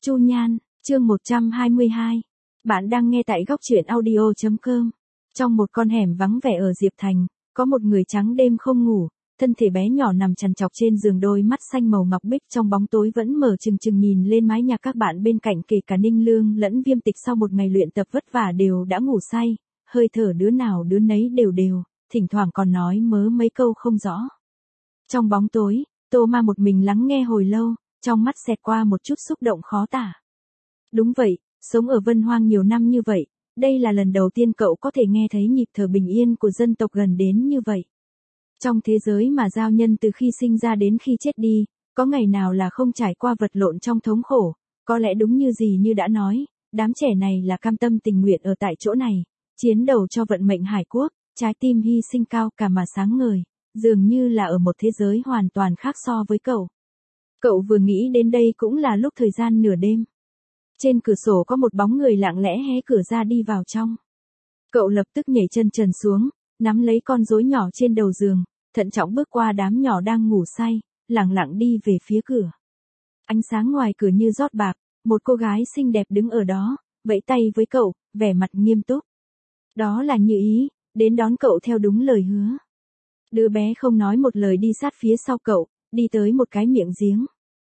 Chu Nhan, chương 122. Bạn đang nghe tại góc truyện audio.com. Trong một con hẻm vắng vẻ ở Diệp Thành, có một người trắng đêm không ngủ, thân thể bé nhỏ nằm trằn trọc trên giường, đôi mắt xanh màu ngọc bích trong bóng tối vẫn mở trừng trừng nhìn lên mái nhà các bạn bên cạnh, kể cả Ninh Lương lẫn Viêm Tịch sau một ngày luyện tập vất vả đều đã ngủ say, hơi thở đứa nào đứa nấy đều đều, thỉnh thoảng còn nói mớ mấy câu không rõ. Trong bóng tối, Tô Ma một mình lắng nghe hồi lâu, trong mắt xẹt qua một chút xúc động khó tả. Đúng vậy, sống ở Vân Hoang nhiều năm như vậy, đây là lần đầu tiên cậu có thể nghe thấy nhịp thở bình yên của dân tộc gần đến như vậy. Trong thế giới mà giao nhân từ khi sinh ra đến khi chết đi, có ngày nào là không trải qua vật lộn trong thống khổ, có lẽ đúng như gì như đã nói, đám trẻ này là cam tâm tình nguyện ở tại chỗ này, chiến đầu cho vận mệnh hải quốc, trái tim hy sinh cao cả mà sáng ngời, dường như là ở một thế giới hoàn toàn khác so với cậu. Cậu vừa nghĩ đến đây cũng là lúc thời gian nửa đêm. Trên cửa sổ có một bóng người lặng lẽ hé cửa ra đi vào trong. Cậu lập tức nhảy chân trần xuống, nắm lấy con rối nhỏ trên đầu giường, thận trọng bước qua đám nhỏ đang ngủ say, lẳng lặng đi về phía cửa. Ánh sáng ngoài cửa như rót bạc, một cô gái xinh đẹp đứng ở đó, vẫy tay với cậu, vẻ mặt nghiêm túc. Đó là Như Ý, đến đón cậu theo đúng lời hứa. Đứa bé không nói một lời đi sát phía sau cậu, đi tới một cái miệng giếng.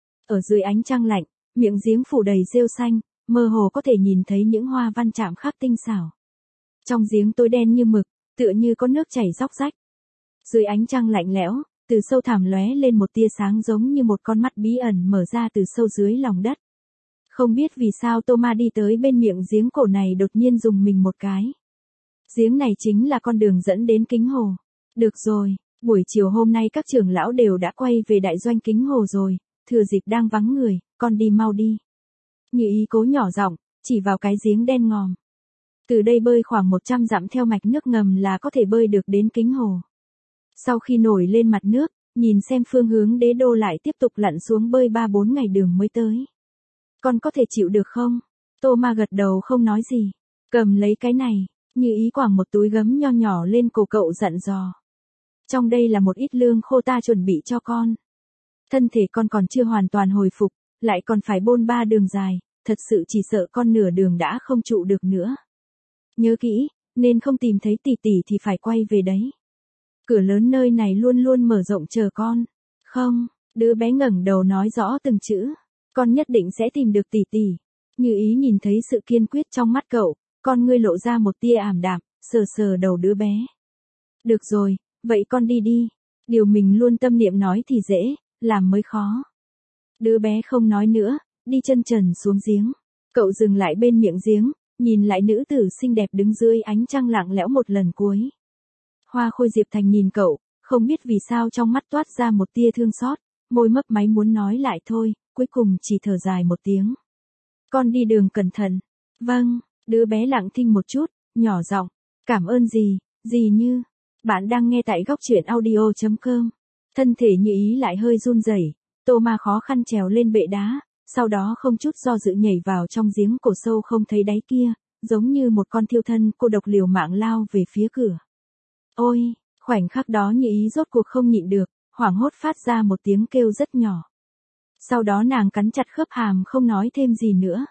Ở dưới ánh trăng lạnh, miệng giếng phủ đầy rêu xanh, mơ hồ có thể nhìn thấy những hoa văn chạm khắc tinh xảo. Trong giếng tối đen như mực, tựa như có nước chảy róc rách. Dưới ánh trăng lạnh lẽo, từ sâu thẳm lóe lên một tia sáng giống như một con mắt bí ẩn mở ra từ sâu dưới lòng đất. Không biết vì sao Tô Ma đi tới bên miệng giếng cổ này đột nhiên rùng mình một cái. Giếng này chính là con đường dẫn đến Kính Hồ. Được rồi, buổi chiều hôm nay các trưởng lão đều đã quay về đại doanh Kính Hồ rồi, thừa dịp đang vắng người, con đi mau đi. Như Ý cố nhỏ giọng, chỉ vào cái giếng đen ngòm. Từ đây bơi khoảng 100 dặm theo mạch nước ngầm là có thể bơi được đến Kính Hồ. Sau khi nổi lên mặt nước, nhìn xem phương hướng đế đô lại tiếp tục lặn xuống bơi 3-4 ngày đường mới tới. Con có thể chịu được không? Tô Ma gật đầu không nói gì. Cầm lấy cái này, Như Ý quàng một túi gấm nho nhỏ lên cổ cậu dặn dò. Trong đây là một ít lương khô ta chuẩn bị cho con. Thân thể con còn chưa hoàn toàn hồi phục, lại còn phải bôn ba đường dài, thật sự chỉ sợ con nửa đường đã không trụ được nữa. Nhớ kỹ, nên không tìm thấy tỷ tỷ thì phải quay về đấy. Cửa lớn nơi này luôn luôn mở rộng chờ con. Không, đứa bé ngẩng đầu nói rõ từng chữ. Con nhất định sẽ tìm được tỷ tỷ. Như Ý nhìn thấy sự kiên quyết trong mắt cậu, con ngươi lộ ra một tia ảm đạm, sờ sờ đầu đứa bé. Được rồi, vậy con đi đi. Điều mình luôn tâm niệm nói thì dễ, làm mới khó. Đứa bé không nói nữa, đi chân trần xuống giếng. Cậu dừng lại bên miệng giếng, nhìn lại nữ tử xinh đẹp đứng dưới ánh trăng lặng lẽo một lần cuối. Hoa Khôi Diệp Thành nhìn cậu, không biết vì sao trong mắt toát ra một tia thương xót, môi mấp máy muốn nói lại thôi, cuối cùng chỉ thở dài một tiếng. Con đi đường cẩn thận. Vâng, đứa bé lặng thinh một chút, nhỏ giọng, cảm ơn gì Như. Bạn đang nghe tại góc truyện audio.com. Thân thể Như Ý lại hơi run rẩy, Tô Ma khó khăn trèo lên bệ đá, sau đó không chút do dự nhảy vào trong giếng cổ sâu không thấy đáy kia, giống như một con thiêu thân cô độc liều mạng lao về phía cửa. Ôi, khoảnh khắc đó Như Ý rốt cuộc không nhịn được, hoảng hốt phát ra một tiếng kêu rất nhỏ. Sau đó nàng cắn chặt khớp hàm không nói thêm gì nữa.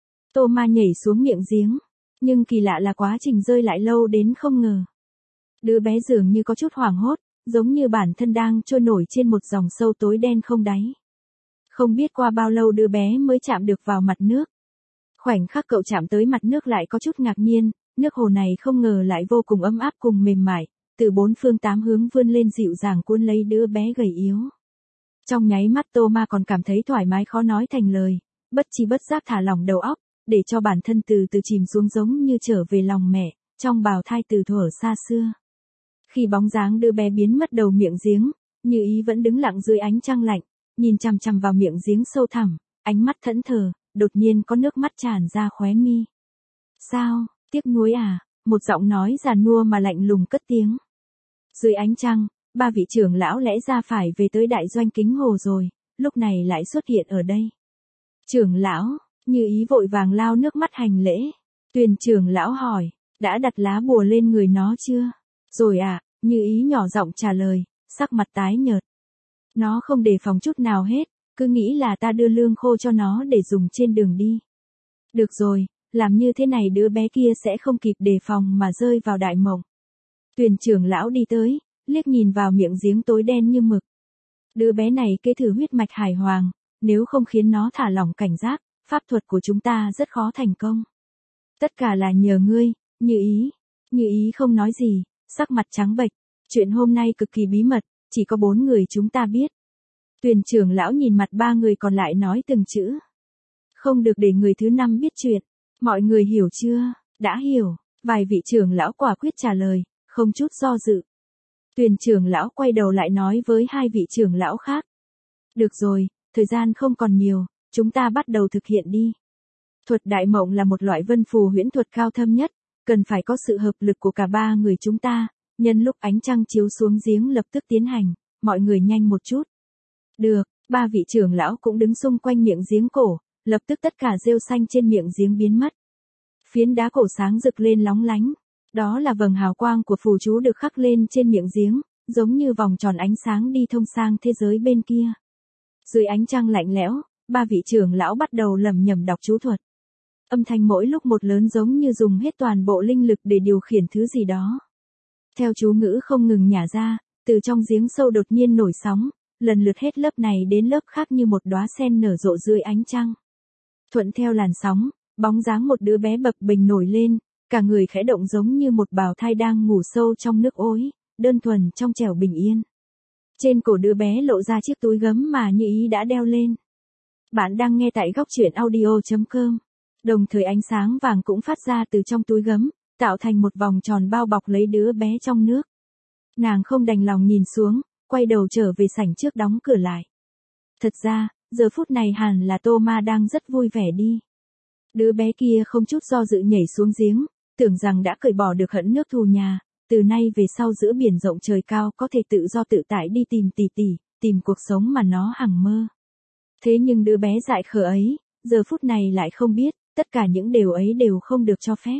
Tô Ma nhảy xuống miệng giếng, nhưng kỳ lạ là quá trình rơi lại lâu đến không ngờ. Đứa bé dường như có chút hoảng hốt, giống như bản thân đang trôi nổi trên một dòng sâu tối đen không đáy. Không biết qua bao lâu đứa bé mới chạm được vào mặt nước. Khoảnh khắc cậu chạm tới mặt nước lại có chút ngạc nhiên, nước hồ này không ngờ lại vô cùng ấm áp cùng mềm mại, từ bốn phương tám hướng vươn lên dịu dàng cuốn lấy đứa bé gầy yếu. Trong nháy mắt Tô Ma còn cảm thấy thoải mái khó nói thành lời, bất chi bất giác thả lỏng đầu óc, để cho bản thân từ từ chìm xuống giống như trở về lòng mẹ, trong bào thai từ thuở xa xưa. Khi bóng dáng đứa bé biến mất đầu miệng giếng, Như Ý vẫn đứng lặng dưới ánh trăng lạnh, nhìn chằm chằm vào miệng giếng sâu thẳm, ánh mắt thẫn thờ, đột nhiên có nước mắt tràn ra khóe mi. Sao, tiếc nuối à? Một giọng nói già nua mà lạnh lùng cất tiếng. Dưới ánh trăng, ba vị trưởng lão lẽ ra phải về tới đại doanh Kính Hồ rồi, lúc này lại xuất hiện ở đây. Trưởng lão, Như Ý vội vàng lao nước mắt hành lễ. Tuyền trưởng lão hỏi, đã đặt lá bùa lên người nó chưa? Rồi à, Như Ý nhỏ giọng trả lời, sắc mặt tái nhợt. Nó không đề phòng chút nào hết, cứ nghĩ là ta đưa lương khô cho nó để dùng trên đường đi. Được rồi, làm như thế này đứa bé kia sẽ không kịp đề phòng mà rơi vào đại mộng. Tuyền trưởng lão đi tới, liếc nhìn vào miệng giếng tối đen như mực. Đứa bé này kế thừa huyết mạch hải hoàng, nếu không khiến nó thả lỏng cảnh giác, pháp thuật của chúng ta rất khó thành công. Tất cả là nhờ ngươi, Như ý không nói gì, sắc mặt trắng bệch. Chuyện hôm nay cực kỳ bí mật, chỉ có 4 người chúng ta biết. Tuyền trưởng lão nhìn mặt 3 người còn lại nói từng chữ. Không được để người thứ 5 biết chuyện. Mọi người hiểu chưa? Đã hiểu. Vài vị trưởng lão quả quyết trả lời, không chút do dự. Tuyền trưởng lão quay đầu lại nói với 2 vị trưởng lão khác. Được rồi, thời gian không còn nhiều, chúng ta bắt đầu thực hiện đi. Thuật đại mộng là một loại vân phù huyễn thuật cao thâm nhất, cần phải có sự hợp lực của cả 3 người chúng ta, nhân lúc ánh trăng chiếu xuống giếng lập tức tiến hành, mọi người nhanh một chút. Được, 3 vị trưởng lão cũng đứng xung quanh miệng giếng cổ, lập tức tất cả rêu xanh trên miệng giếng biến mất. Phiến đá cổ sáng rực lên lóng lánh, đó là vầng hào quang của phù chú được khắc lên trên miệng giếng, giống như vòng tròn ánh sáng đi thông sang thế giới bên kia. Dưới ánh trăng lạnh lẽo, 3 vị trưởng lão bắt đầu lẩm nhẩm đọc chú thuật. Âm thanh mỗi lúc một lớn giống như dùng hết toàn bộ linh lực để điều khiển thứ gì đó. Theo chú ngữ không ngừng nhả ra, từ trong giếng sâu đột nhiên nổi sóng, lần lượt hết lớp này đến lớp khác như một đóa sen nở rộ dưới ánh trăng. Thuận theo làn sóng, bóng dáng một đứa bé bập bềnh nổi lên, cả người khẽ động giống như một bào thai đang ngủ sâu trong nước ối, đơn thuần trong trẻo bình yên. Trên cổ đứa bé lộ ra chiếc túi gấm mà Như Ý đã đeo lên. Bạn đang nghe tại góc truyện audio.com. Đồng thời ánh sáng vàng cũng phát ra từ trong túi gấm, tạo thành một vòng tròn bao bọc lấy đứa bé trong nước. Nàng không đành lòng nhìn xuống, quay đầu trở về sảnh trước đóng cửa lại. Thật ra, giờ phút này hẳn là Tô Ma đang rất vui vẻ đi. Đứa bé kia không chút do dự nhảy xuống giếng, tưởng rằng đã cởi bỏ được hận nước thù nhà, từ nay về sau giữa biển rộng trời cao có thể tự do tự tại đi tìm tỷ tỷ, tìm cuộc sống mà nó hằng mơ. Thế nhưng đứa bé dại khờ ấy, giờ phút này lại không biết, tất cả những điều ấy đều không được cho phép.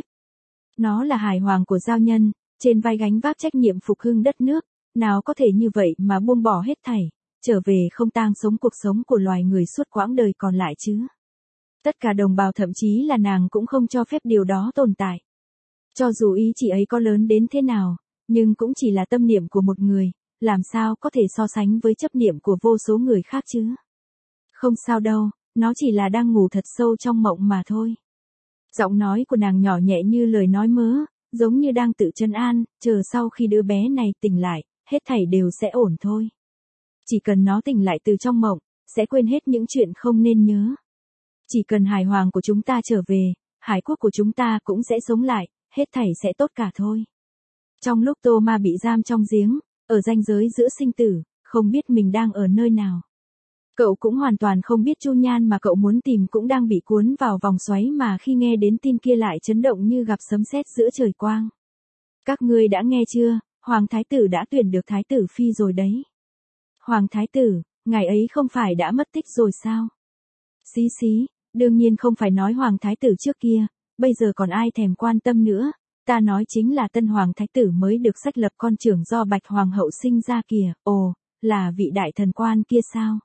Nó là hải hoàng của giao nhân, trên vai gánh vác trách nhiệm phục hưng đất nước, nào có thể như vậy mà buông bỏ hết thảy, trở về không tang sống cuộc sống của loài người suốt quãng đời còn lại chứ. Tất cả đồng bào thậm chí là nàng cũng không cho phép điều đó tồn tại. Cho dù ý chỉ ấy có lớn đến thế nào, nhưng cũng chỉ là tâm niệm của một người, làm sao có thể so sánh với chấp niệm của vô số người khác chứ. Không sao đâu, nó chỉ là đang ngủ thật sâu trong mộng mà thôi. Giọng nói của nàng nhỏ nhẹ như lời nói mớ, giống như đang tự trấn an, chờ sau khi đứa bé này tỉnh lại, hết thảy đều sẽ ổn thôi. Chỉ cần nó tỉnh lại từ trong mộng, sẽ quên hết những chuyện không nên nhớ. Chỉ cần hải hoàng của chúng ta trở về, hải quốc của chúng ta cũng sẽ sống lại, hết thảy sẽ tốt cả thôi. Trong lúc Tô Ma bị giam trong giếng, ở ranh giới giữa sinh tử, không biết mình đang ở nơi nào. Cậu cũng hoàn toàn không biết Chu Nhan mà cậu muốn tìm cũng đang bị cuốn vào vòng xoáy mà khi nghe đến tin kia lại chấn động như gặp sấm sét giữa trời quang. Các ngươi đã nghe chưa, Hoàng Thái Tử đã tuyển được Thái Tử Phi rồi đấy. Hoàng Thái Tử, ngài ấy không phải đã mất tích rồi sao? Xí xí, đương nhiên không phải nói Hoàng Thái Tử trước kia, bây giờ còn ai thèm quan tâm nữa, ta nói chính là tân Hoàng Thái Tử mới được sách lập con trưởng do Bạch Hoàng hậu sinh ra kìa, ồ, là vị đại thần quan kia sao?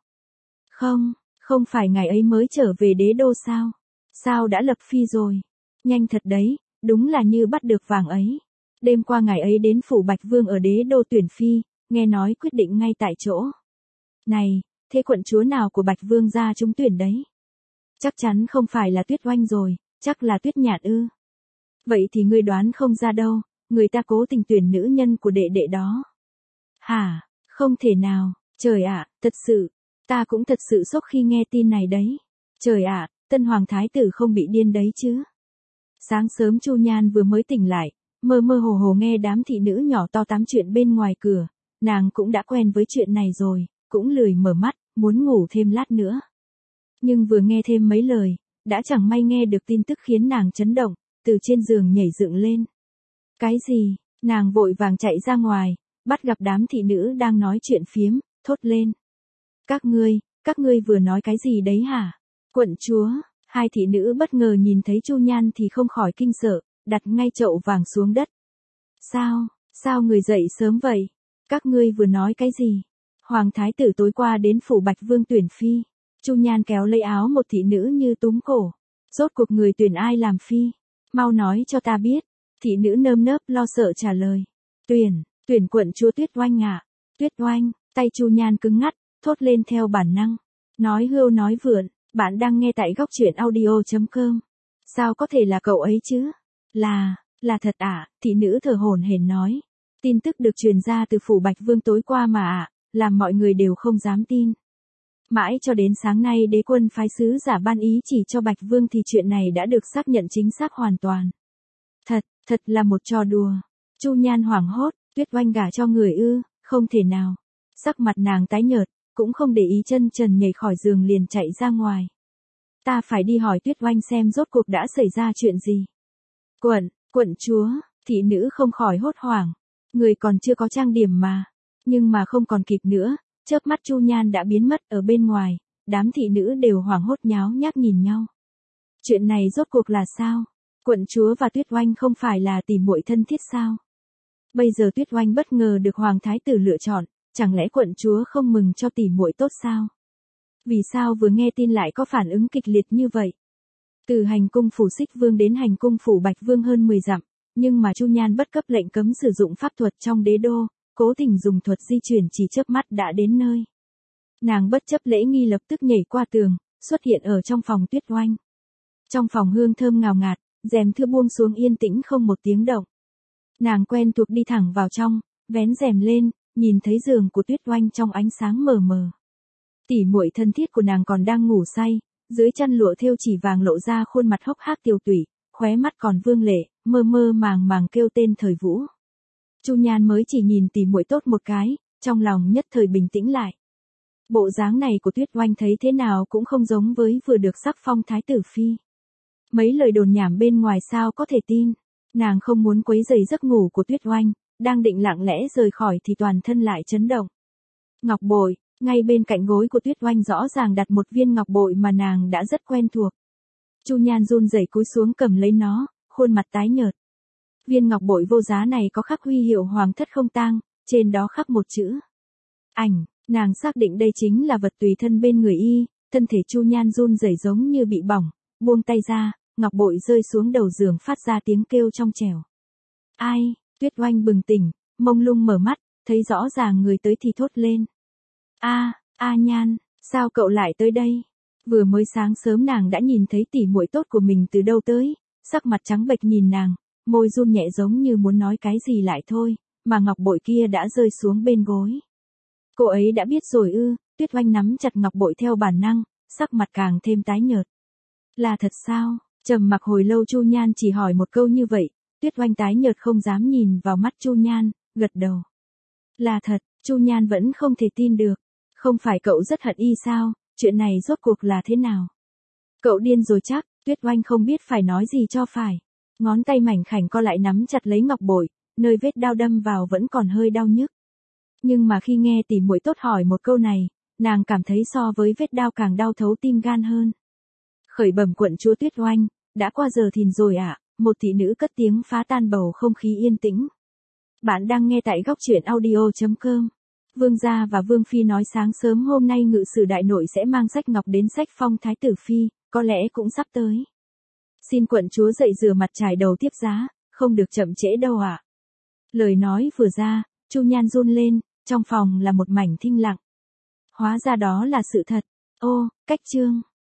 Không phải ngài ấy mới trở về đế đô sao? Sao đã lập phi rồi? Nhanh thật đấy, đúng là như bắt được vàng ấy. Đêm qua ngài ấy đến phủ Bạch Vương ở đế đô tuyển phi, nghe nói quyết định ngay tại chỗ. Này, thế quận chúa nào của Bạch Vương ra trúng tuyển đấy? Chắc chắn không phải là Tuyết Oanh rồi, chắc là Tuyết Nhạn ư. Vậy thì ngươi đoán không ra đâu, người ta cố tình tuyển nữ nhân của đệ đệ đó. Hả, không thể nào, trời ạ, thật sự. Ta cũng thật sự sốc khi nghe tin này đấy. Trời ạ, tân hoàng thái tử không bị điên đấy chứ. Sáng sớm Chu Nhan vừa mới tỉnh lại, mơ mơ hồ hồ nghe đám thị nữ nhỏ to tám chuyện bên ngoài cửa, nàng cũng đã quen với chuyện này rồi, cũng lười mở mắt, muốn ngủ thêm lát nữa. Nhưng vừa nghe thêm mấy lời, đã chẳng may nghe được tin tức khiến nàng chấn động, từ trên giường nhảy dựng lên. Cái gì? Nàng vội vàng chạy ra ngoài, bắt gặp đám thị nữ đang nói chuyện phiếm, thốt lên. Các ngươi vừa nói cái gì đấy hả? Quận chúa, hai thị nữ bất ngờ nhìn thấy Chu Nhan thì không khỏi kinh sợ, đặt ngay chậu vàng xuống đất. Sao người dậy sớm vậy? Các ngươi vừa nói cái gì? Hoàng thái tử tối qua đến phủ Bạch Vương tuyển phi. Chu Nhan kéo lấy áo một thị nữ như túm cổ. Rốt cuộc người tuyển ai làm phi? Mau nói cho ta biết. Thị nữ nơm nớp lo sợ trả lời. Tuyển quận chúa Tuyết Oanh ạ. Tuyết Oanh, tay Chu Nhan cứng ngắt, thốt lên theo bản năng. Nói hưu nói vượn, bạn đang nghe tại góc truyện audio.com. Sao có thể là cậu ấy chứ? Là thật ạ, thị nữ thở hổn hển nói. Tin tức được truyền ra từ phủ Bạch Vương tối qua mà ạ, làm mọi người đều không dám tin. Mãi cho đến sáng nay đế quân phái sứ giả ban ý chỉ cho Bạch Vương thì chuyện này đã được xác nhận chính xác hoàn toàn. Thật là một trò đùa. Chu Nhan hoảng hốt, Tuyết Oanh gả cho người ư, không thể nào. Sắc mặt nàng tái nhợt, cũng không để ý chân trần nhảy khỏi giường liền chạy ra ngoài. Ta phải đi hỏi Tuyết Oanh xem rốt cuộc đã xảy ra chuyện gì. Quận chúa, thị nữ không khỏi hốt hoảng. Người còn chưa có trang điểm mà. Nhưng mà không còn kịp nữa, chớp mắt Chu Nhan đã biến mất ở bên ngoài, đám thị nữ đều hoảng hốt nháo nhác nhìn nhau. Chuyện này rốt cuộc là sao? Quận chúa và Tuyết Oanh không phải là tỉ muội thân thiết sao? Bây giờ Tuyết Oanh bất ngờ được hoàng thái tử lựa chọn, chẳng lẽ quận chúa không mừng cho tỉ muội tốt sao? Vì sao vừa nghe tin lại có phản ứng kịch liệt như vậy? Từ hành cung phủ Xích Vương đến hành cung phủ Bạch Vương hơn 10 dặm, nhưng mà Chu Nhan bất cấp lệnh cấm sử dụng pháp thuật trong đế đô, cố tình dùng thuật di chuyển chỉ chớp mắt đã đến nơi. Nàng bất chấp lễ nghi lập tức nhảy qua tường, xuất hiện ở trong phòng Tuyết Oanh. Trong phòng hương thơm ngào ngạt, rèm thưa buông xuống yên tĩnh không một tiếng động. Nàng quen thuộc đi thẳng vào trong, vén rèm lên, nhìn thấy giường của Tuyết Oanh trong ánh sáng mờ mờ. Tỉ muội thân thiết của nàng còn đang ngủ say, dưới chăn lụa thêu chỉ vàng lộ ra khuôn mặt hốc hác tiều tụy, khóe mắt còn vương lệ, mơ mơ màng màng kêu tên Thời Vũ. Chu Nhan mới chỉ nhìn tỉ muội tốt một cái, trong lòng nhất thời bình tĩnh lại. Bộ dáng này của Tuyết Oanh thấy thế nào cũng không giống với vừa được sắc phong thái tử phi. Mấy lời đồn nhảm bên ngoài sao có thể tin. Nàng không muốn quấy rầy giấc ngủ của Tuyết Oanh, đang định lặng lẽ rời khỏi thì toàn thân lại chấn động. Ngọc bội, ngay bên cạnh gối của Tuyết Oanh rõ ràng đặt một viên ngọc bội mà nàng đã rất quen thuộc. Chu Nhan run rẩy cúi xuống cầm lấy nó, khuôn mặt tái nhợt. Viên ngọc bội vô giá này có khắc huy hiệu hoàng thất không tang, trên đó khắc một chữ ảnh, nàng xác định đây chính là vật tùy thân bên người y, thân thể Chu Nhan run rẩy giống như bị bỏng, buông tay ra, ngọc bội rơi xuống đầu giường phát ra tiếng kêu trong trẻo. Ai? Tuyết Oanh bừng tỉnh, mông lung mở mắt, thấy rõ ràng người tới thì thốt lên. A Nhan, sao cậu lại tới đây? Vừa mới sáng sớm nàng đã nhìn thấy tỉ muội tốt của mình từ đâu tới, sắc mặt trắng bệch nhìn nàng, môi run nhẹ giống như muốn nói cái gì lại thôi, mà ngọc bội kia đã rơi xuống bên gối. Cô ấy đã biết rồi ư? Tuyết Oanh nắm chặt ngọc bội theo bản năng, sắc mặt càng thêm tái nhợt. Là thật sao? Trầm mặc hồi lâu Chu Nhan chỉ hỏi một câu như vậy, Tuyết Oanh tái nhợt không dám nhìn vào mắt Chu Nhan, gật đầu. Là thật, Chu Nhan vẫn không thể tin được. Không phải cậu rất hận y sao, chuyện này rốt cuộc là thế nào? Cậu điên rồi chắc, Tuyết Oanh không biết phải nói gì cho phải. Ngón tay mảnh khảnh co lại nắm chặt lấy ngọc bội, nơi vết đao đâm vào vẫn còn hơi đau nhức. Nhưng mà khi nghe tỉ muội tốt hỏi một câu này, nàng cảm thấy so với vết đao càng đau thấu tim gan hơn. Khởi bẩm quận chúa Tuyết Oanh, đã qua giờ thìn rồi ạ, một thị nữ cất tiếng phá tan bầu không khí yên tĩnh. Bạn đang nghe tại góc truyện audio.com. Vương gia và Vương phi nói sáng sớm hôm nay ngự sử đại nội sẽ mang sách ngọc đến sách phong thái tử phi, có lẽ cũng sắp tới. Xin quận chúa dậy rửa mặt trải đầu tiếp giá, không được chậm trễ đâu ạ. Lời nói vừa ra, Chu Nhan run lên, trong phòng là một mảnh thinh lặng. Hóa ra đó là sự thật. Ô, cách chương.